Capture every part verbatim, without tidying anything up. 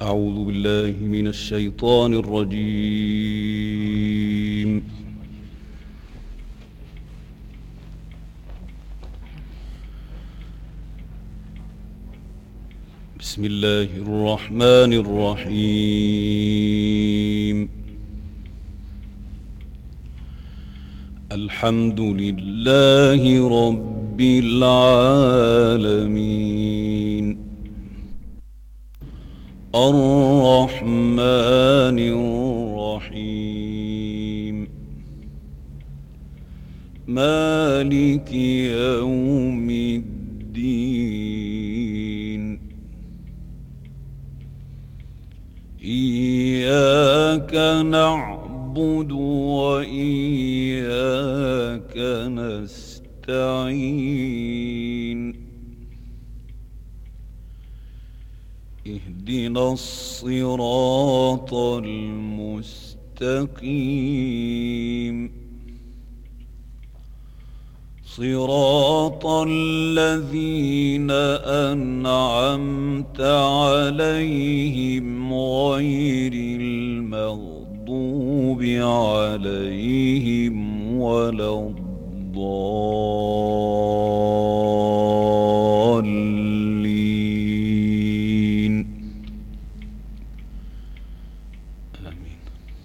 أعوذ بالله من الشيطان الرجيم. بسم الله الرحمن الرحيم. الحمد لله رب العالمين، الرحمن الرحيم، مالك يوم الدين. إياك نعبد وإياك نستعين. اهدنا الصراط المستقيم، صراط الذين أنعمت عليهم غير المغضوب عليهم ولا الضالين. آمين.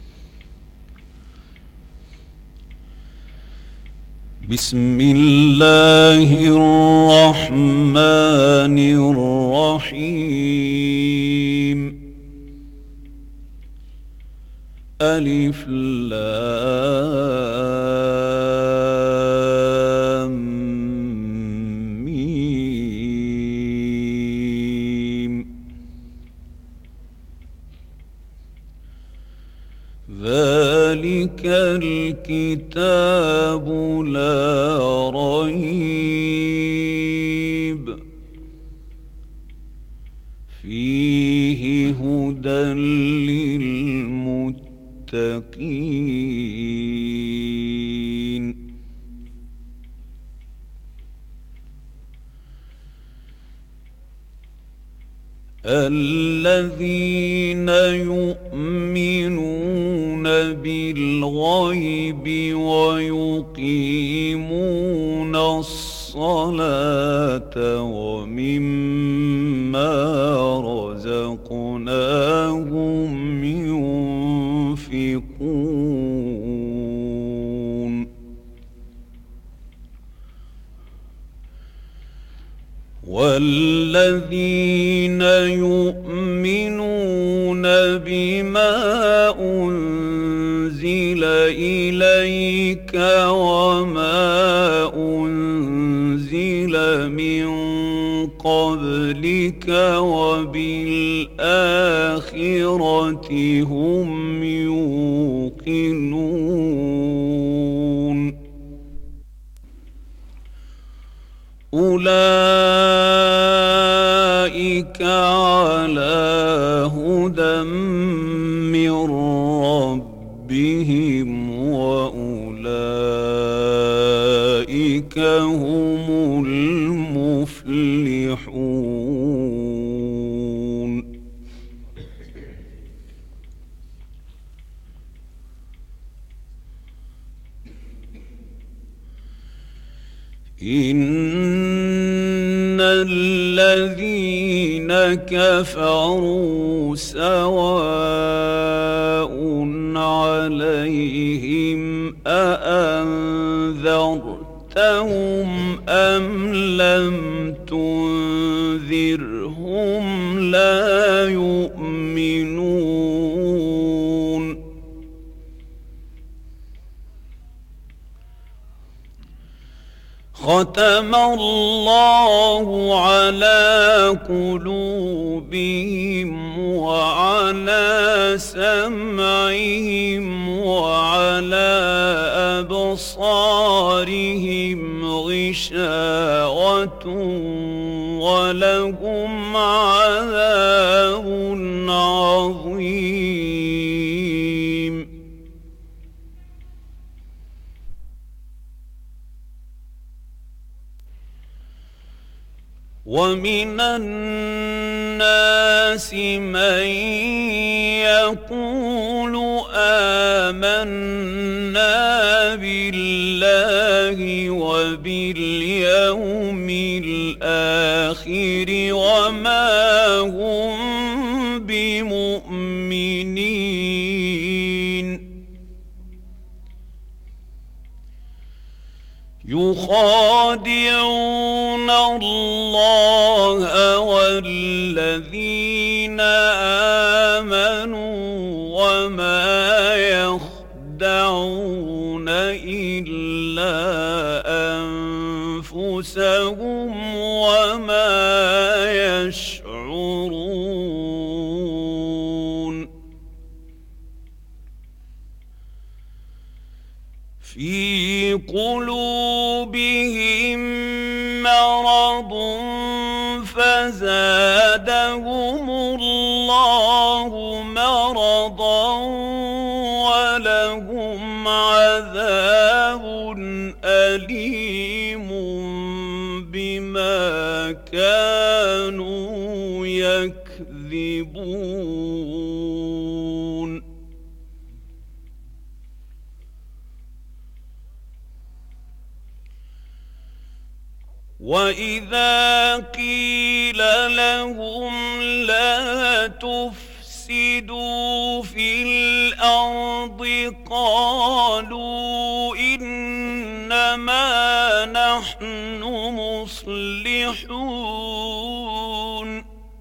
بسم الله الرحمن الرحيم. ألف لام ميم. ذلك الكتاب لا ريب فيه هدى للمتقين. الذين يؤمنون بالغيب ويقيمون الصلاة ومما رزقناهم ينفقون. والذين يؤمنون بما أنزل إليك وما أنزل من قبلك وبالآخرة هم يوقنون. أولئك على هدى من ربهم وأولئك هم المفلحون. إن الذين كفروا سواء عليهم أأنذرتهم أم لم تنذرهم لا يؤمنون. ختم الله على قلوبهم وعلى سمعهم وعلى أبصارهم غشاوة ولهم عذاب عظيم. ومن الناس من يقول آمنا بالله وباليوم الآخر وما هم بمؤمنين يخادعون الله والذين آمنوا وما يخدعون إلا أنفسهم وما يشعرون في قلوبهم مرض فزادهم الله مرضا ولهم عذاب أليم بما كانوا يكذبون وإذا قيل لهم لا تفسدوا في الأرض قالوا إنما نحن مصلحون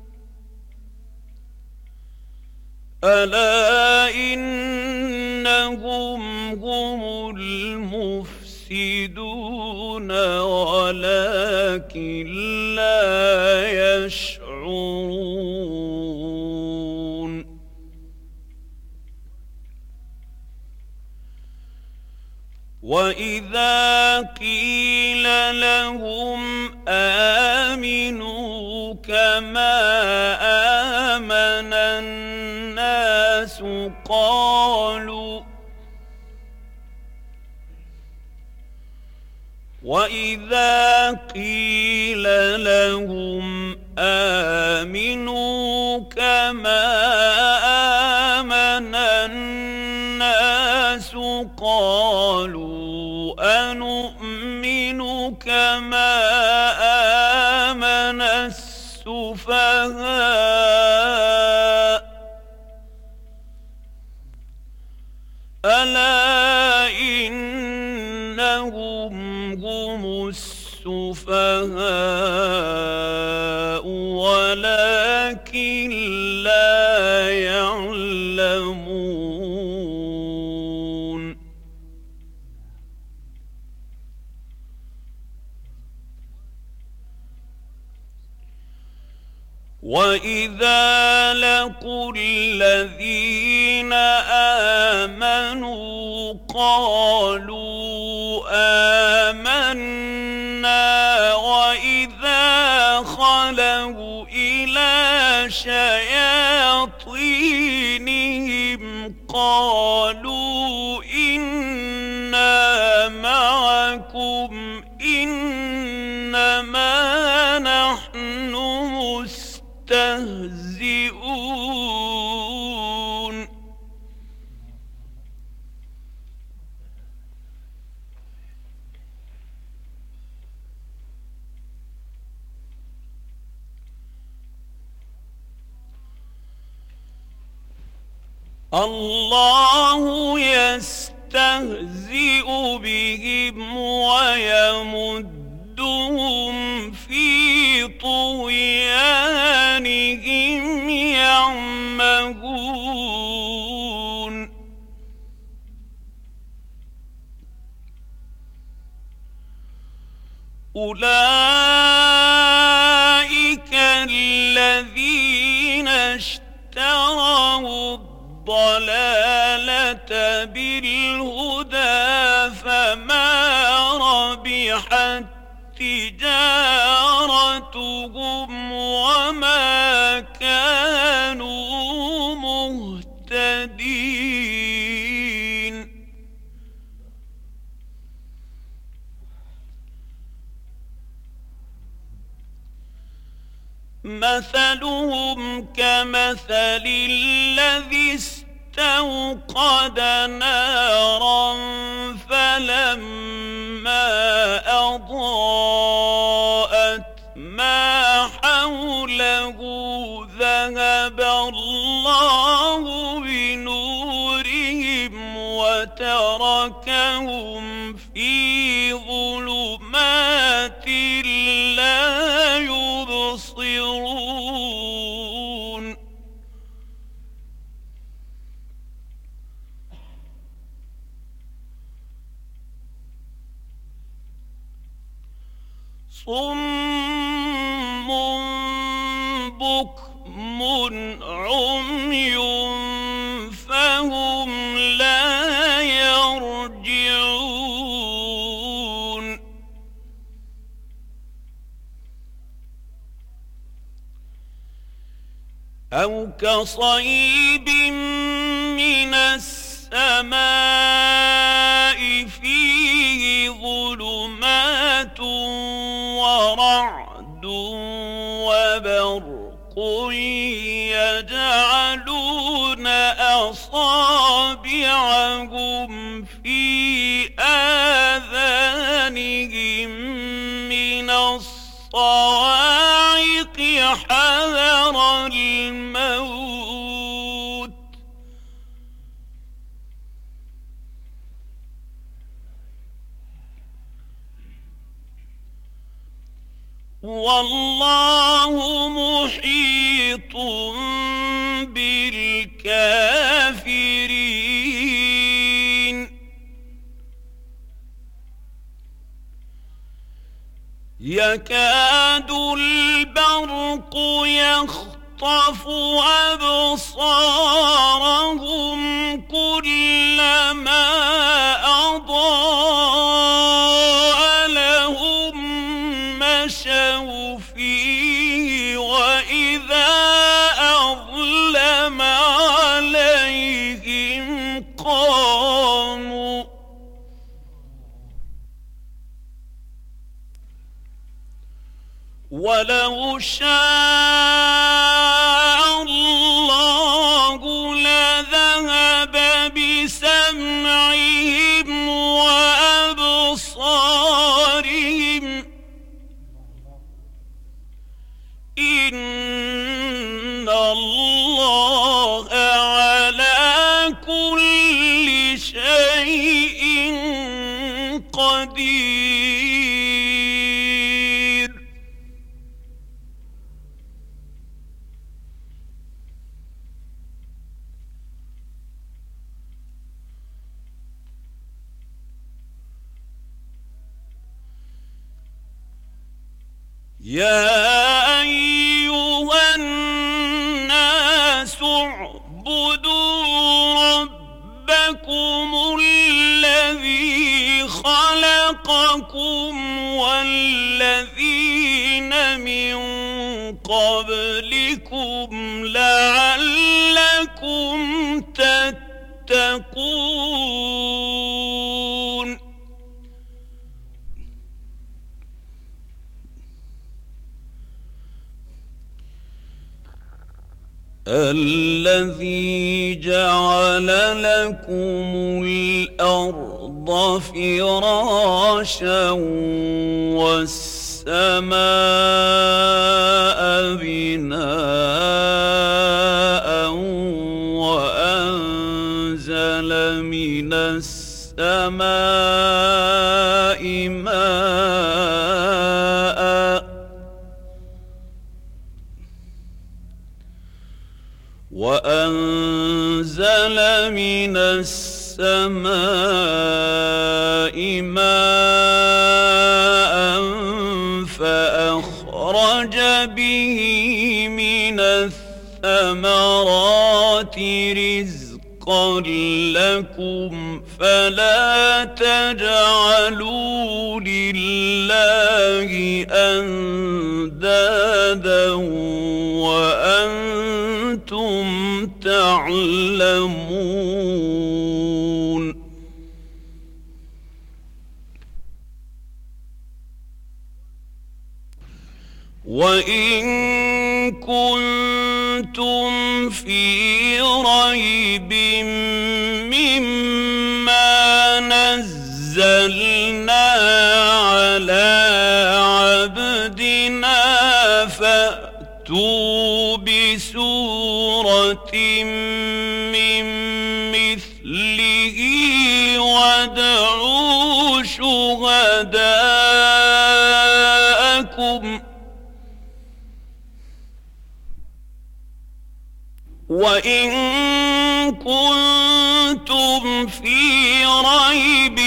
ألا إنهم هم المفسدون ولكن لا يشعرون وإذا قيل لهم آمنوا كما آمن الناس قالوا وإذا قيل لهم آمنوا كما آمن الناس قالوا أنؤمن كما آمن السفهاء ألا إنهم هم السفهاء ولكن لا يعلمون وإذا لقوا الذين آمنوا قالوا آمنا وإذا خلوا إلى شياطينهم قالوا إنا معكم إنما نحن مستهزئون الله يستهزئ بهم ويمدهم في طغيانهم يعمهون أولئك الذين اشتروا الضلالة بالهدى فما ربحت تجارتهم وما كانوا مهتدين مثلهم كمثل الذي استوقد نارا فلما أضاءت ما حوله ذهب الله بنورهم وتركهم في ظلمات لا يبصرون صم بكم عمي فهم لا يرجعون أو كصيب من السماء فيه ظلمات ورعد وبرق يجعلون أصابعهم في آذانهم من الصواعق حذر الموت والله محيط بالكافرين يكاد البرق يخطف أبصارهم كلما أضاء لهم مشوا فيه وإذا أظلم عليهم قاموا ولو شاء الله لذهب بسمعهم وأبصارهم إن الله على كل شيء قدير يا أيها الناس اعبدوا ربكم الذي خلقكم والذين من قبلكم لعلكم تتقون الذي جعل لكم الأرض فراشا والسماء بناء وأنزل من السماء ماء وأنزل من السماء ماء فأخرج به من الثمرات رزقا لكم فلا تجعلوا لله أندادا وأنتم تعلمون وإن كنتم في ريب مما نزلنا على عبدنا فأتوا بسورة من مثله وادعوا شهداءكم وإن كنتم في ريب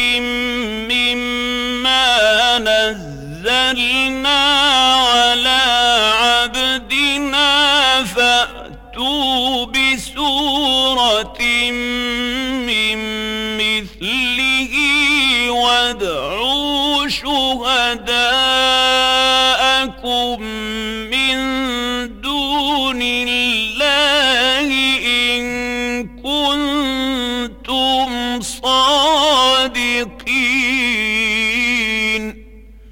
مما نزلنا على عبدنا فأتوا بسورة من مثله وادعوا شهداءكم من دون الله إن كنتم صادقين.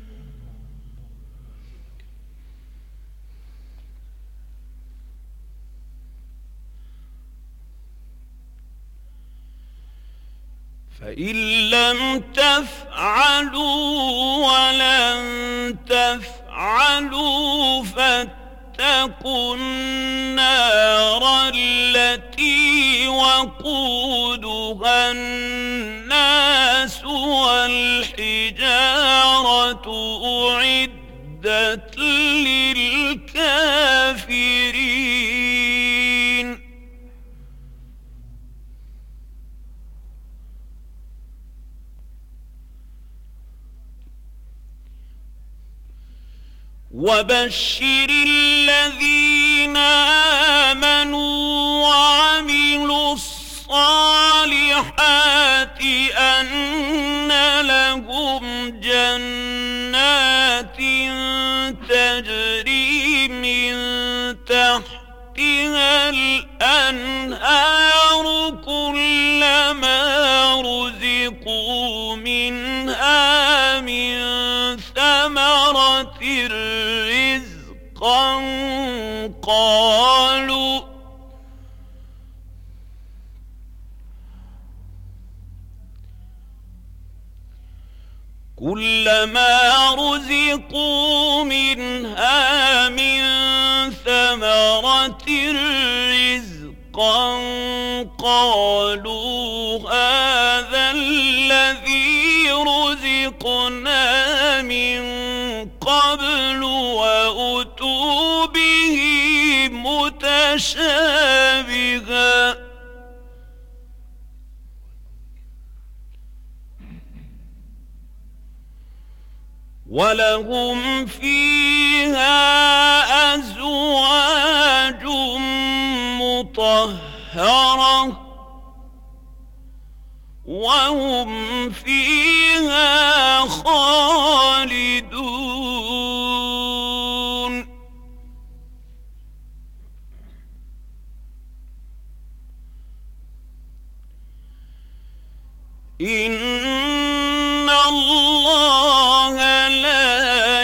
فإن لم تفعلوا ولن تفعلوا فاتقوا النار التي وقودها الناس والحجارة أعدت للكافرين. وبشر الذين آمنوا وعملوا الصالحات أن لهم جنات تجري من تحتها الأنهار كلما رزقوا منها من ثمرة رزقا قالوا كلما رزقوا منها من ثمرة رزقا قالوا هذا الذي رزقنا من قبل وأتوا به متشابها ولهم فيها أزواج مطهرة وهم فيها خالدون. إن الله لا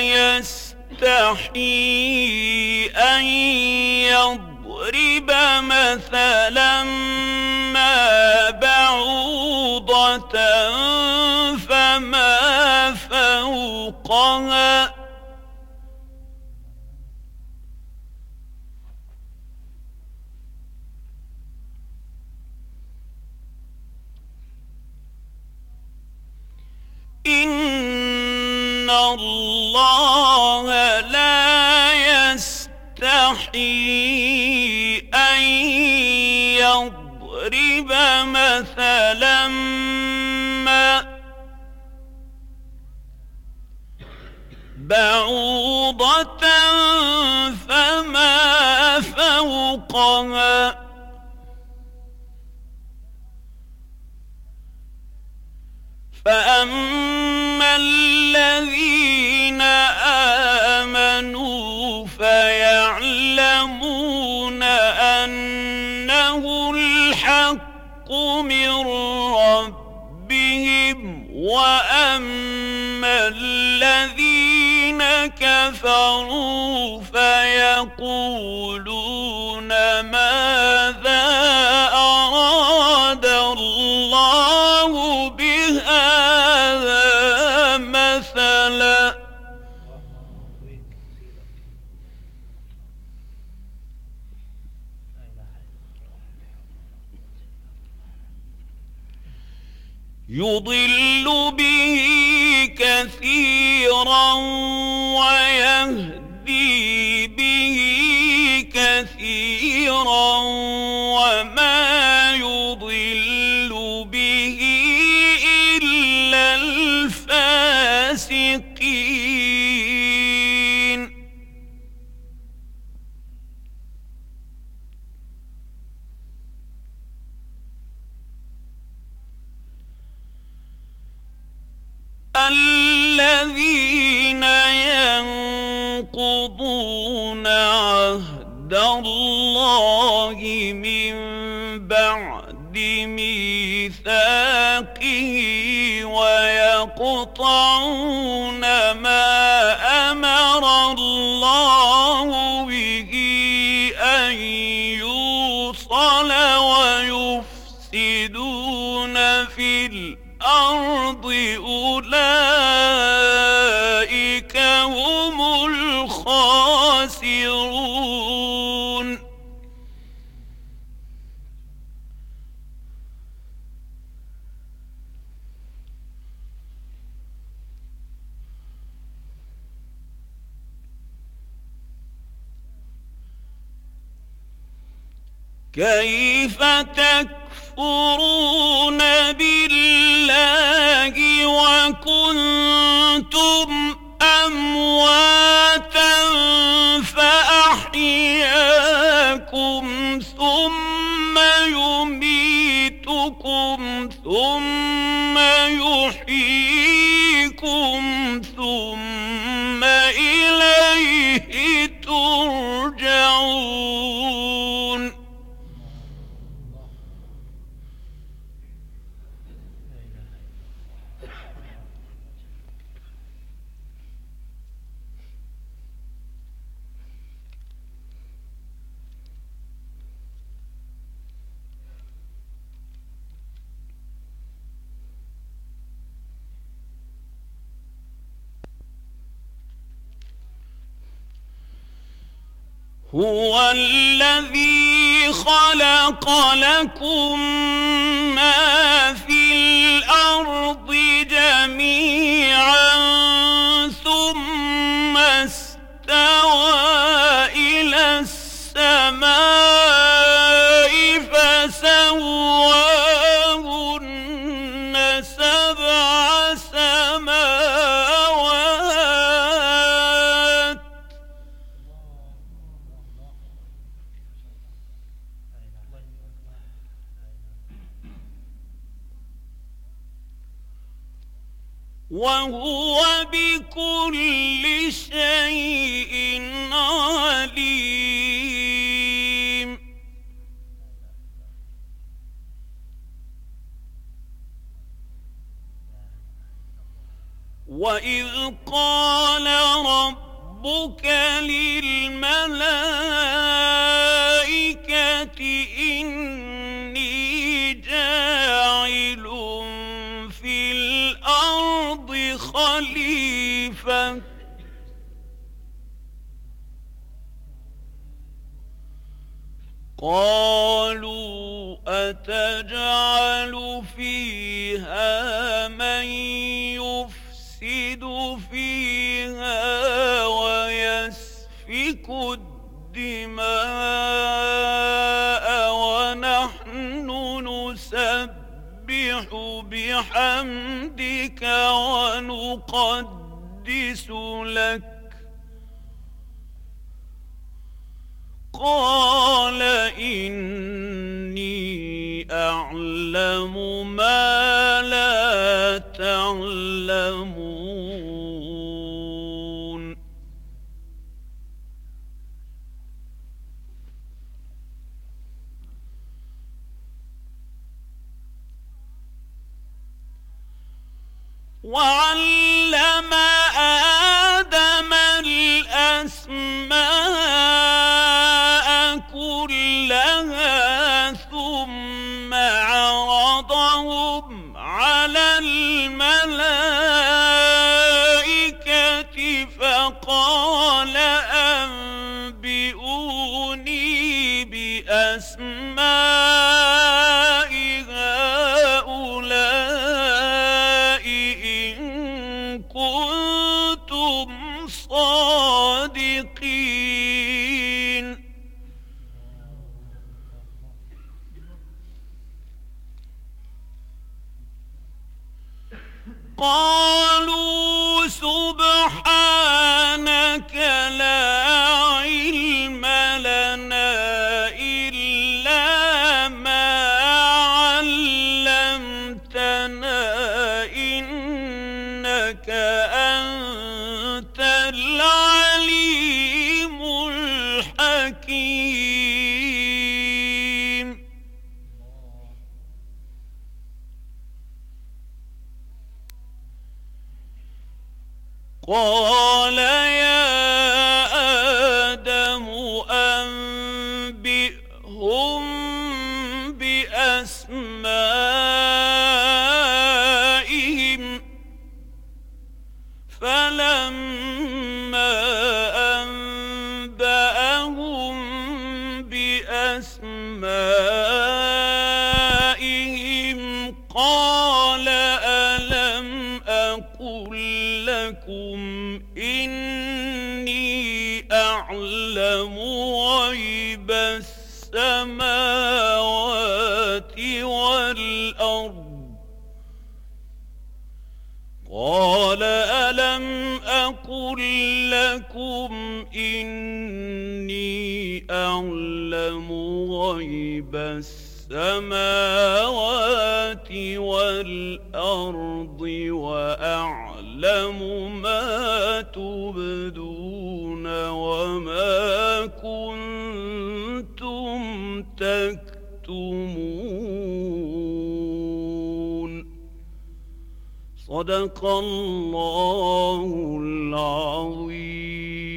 يستحيي أن يضرب مثلا ما بعوضة فما فوقها إن الله لا يستحيي أن يضرب مثلا ما بعوضة فما فوقها فأما الذين آمنوا فيعلمون أنه الحق من ربهم وأما الذين كفروا كفروا فيقولون ماذا أراد الله بهذا مثلا يضل به كثيرا ويهدي به كثيرا وما يضل به إلا الفاسقين الذين ينقضون عهد الله من بعد ميثاقه ويقطعون ما أمر الله به أن يوصل ويفسدون في الأرض أولئك هم الخاسرون كيف تكفرون بالله وكنتم أمواتا فأحياكم ثم يميتكم ثم يحييكم ثم إليه ترجعون هو الذي خلق لكم ما في الأرض جميعا ثم استوى إلى السماء فسواهن سبع سماوات وهو بكل شيء عليم وإذ قال ربك للملائكة إني جاعل في الأرض خليفة قالوا أتجعل فيها من يفسد فيها ويسفك الدماء ونحن نسبح بحمدك ونقدس لك قال إني أعلم ما لا تعلمون وعلم آدم الأسماء بأسماء هؤلاء إن كنتم صادقين قالوا سبحانك لا علم لنا إلا ما علمتنا إنك أنت العليم الحكيم قال يا آدم أنبئهم بأسمائهم فلما أنبأهم بأسمائهم قال ألم أقل لكم إني أعلم غيب السماوات والأرض قال ألم أقل لكم إني أعلم غيب السماوات والأرض وأعلم ما تبدون وما كنتم تكتمون صدق الله العظيم.